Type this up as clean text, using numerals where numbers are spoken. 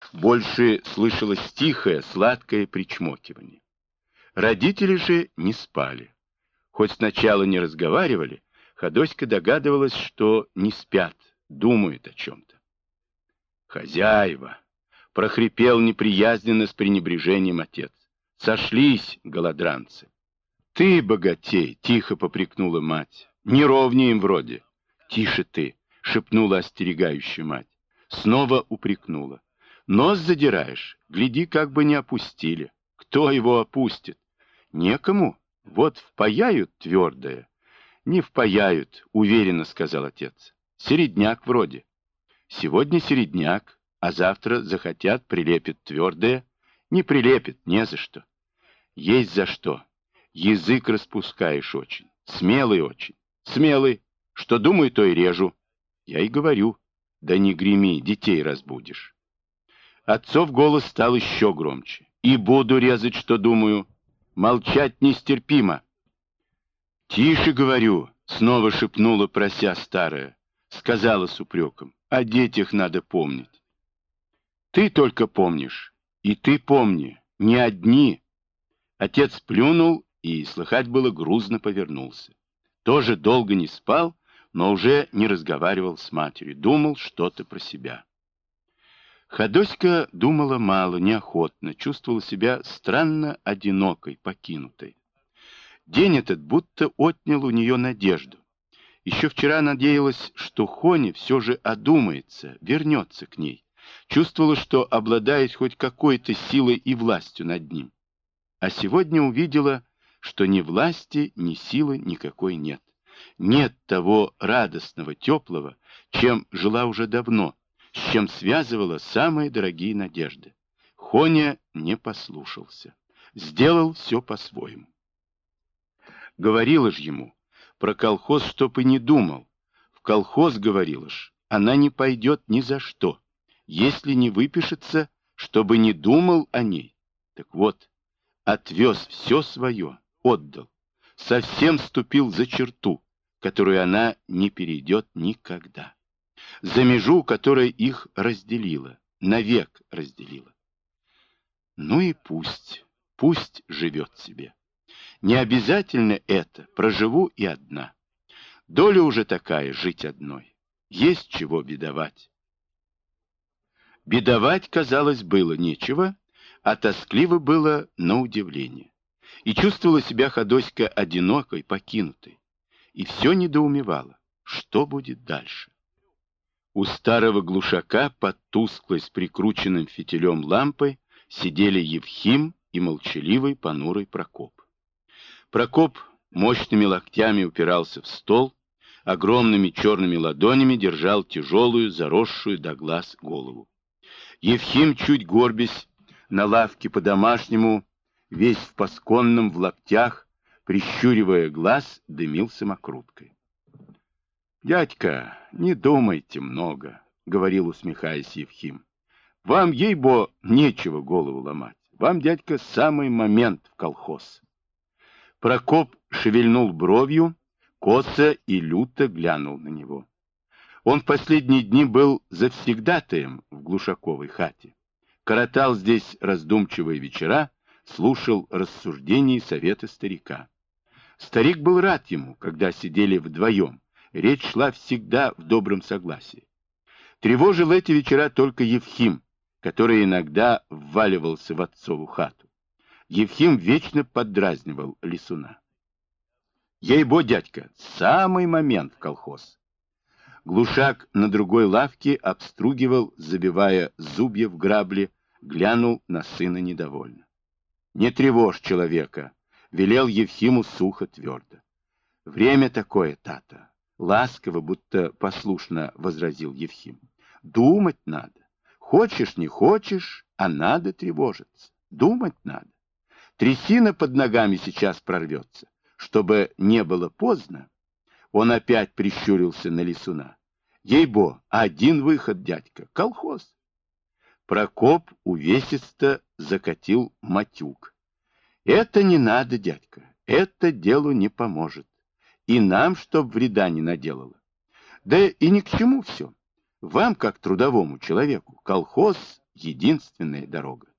Больше слышалось тихое, сладкое причмокивание. Родители же не спали. Хоть сначала не разговаривали, Ходоська догадывалась, что не спят, думают о чем-то. «Хозяева!» — прохрипел неприязненно с пренебрежением отец. «Сошлись, голодранцы!» «Ты, богатей!» — тихо попрекнула мать. «Не ровнее им вроде!» «Тише ты!» — шепнула остерегающая мать. Снова упрекнула. «Нос задираешь, гляди, как бы не опустили. Кто его опустит? Некому. Вот впаяют твердое». «Не впаяют», — уверенно сказал отец. «Середняк вроде». «Сегодня середняк, а завтра захотят, прилепят твердое». «Не прилепят, не за что». «Есть за что. Язык распускаешь очень. Смелый очень. Смелый. Что думаю, то и режу». «Я и говорю». «Да не греми, детей разбудишь». Отцов голос стал еще громче. «И буду резать, что думаю. Молчать нестерпимо». «Тише, говорю», — снова шепнула, прося старая. Сказала с упреком: «О детях надо помнить». «Ты только помнишь. И ты помни. Не одни». Отец плюнул и, слыхать было, грузно повернулся. Тоже долго не спал, но уже не разговаривал с матерью. Думал что-то про себя. Ходоська думала мало, неохотно, чувствовала себя странно одинокой, покинутой. День этот будто отнял у нее надежду. Еще вчера надеялась, что Хоня все же одумается, вернется к ней. Чувствовала, что обладает хоть какой-то силой и властью над ним. А сегодня увидела, что ни власти, ни силы никакой нет. Нет того радостного, теплого, чем жила уже давно, с чем связывала самые дорогие надежды. Хоня не послушался. Сделал все по-своему. Говорила ж ему про колхоз, чтоб и не думал. В колхоз, говорила ж, она не пойдет ни за что, если не выпишется, чтобы не думал о ней. Так вот, отвез все свое, отдал, совсем ступил за черту, которую она не перейдет никогда. За межу, которая их разделила, навек разделила. Ну и пусть живет себе. Не обязательно это, проживу и одна. Доля уже такая, жить одной. Есть чего бедовать. Бедовать, казалось, было нечего, а тоскливо было на удивление. И чувствовала себя Ходоська одинокой, покинутой. И все недоумевала, что будет дальше. У старого глушака под тусклой с прикрученным фитилем лампой сидели Евхим и молчаливый понурый Прокоп. Прокоп мощными локтями упирался в стол, огромными черными ладонями держал тяжелую, заросшую до глаз голову. Евхим, чуть горбясь, на лавке по-домашнему, весь в пасконном, в лаптях, прищуривая глаз, дымил самокруткой. «Дядька, не думайте много», — говорил, усмехаясь Евхим. «Вам, ей-бо, нечего голову ломать. Вам, дядька, самый момент в колхоз». Прокоп шевельнул бровью, косо и люто глянул на него. Он в последние дни был завсегдатаем в глушаковой хате. Коротал здесь раздумчивые вечера, слушал рассуждения и советы старика. Старик был рад ему, когда сидели вдвоем. Речь шла всегда в добром согласии. Тревожил эти вечера только Евхим, который иногда вваливался в отцову хату. Евхим вечно поддразнивал лесуна. «Ей-бо, дядька, самый момент в колхоз». Глушак на другой лавке обстругивал, забивая зубья в грабли, глянул на сына недовольно. «Не тревожь человека», — велел Евхиму сухо, твердо. «Время такое, тата», — ласково, будто послушно возразил Евхим. «Думать надо. Хочешь, не хочешь, а надо тревожиться. Думать надо. Трясина под ногами сейчас прорвется. Чтобы не было поздно». Он опять прищурился на лесуна. «Ей-бо, один выход, дядька, колхоз». Прокоп увесисто закатил матюк. «Это не надо, дядька, это делу не поможет. И нам, чтоб вреда не наделало. Да и ни к чему все. Вам, как трудовому человеку, колхоз единственная дорога.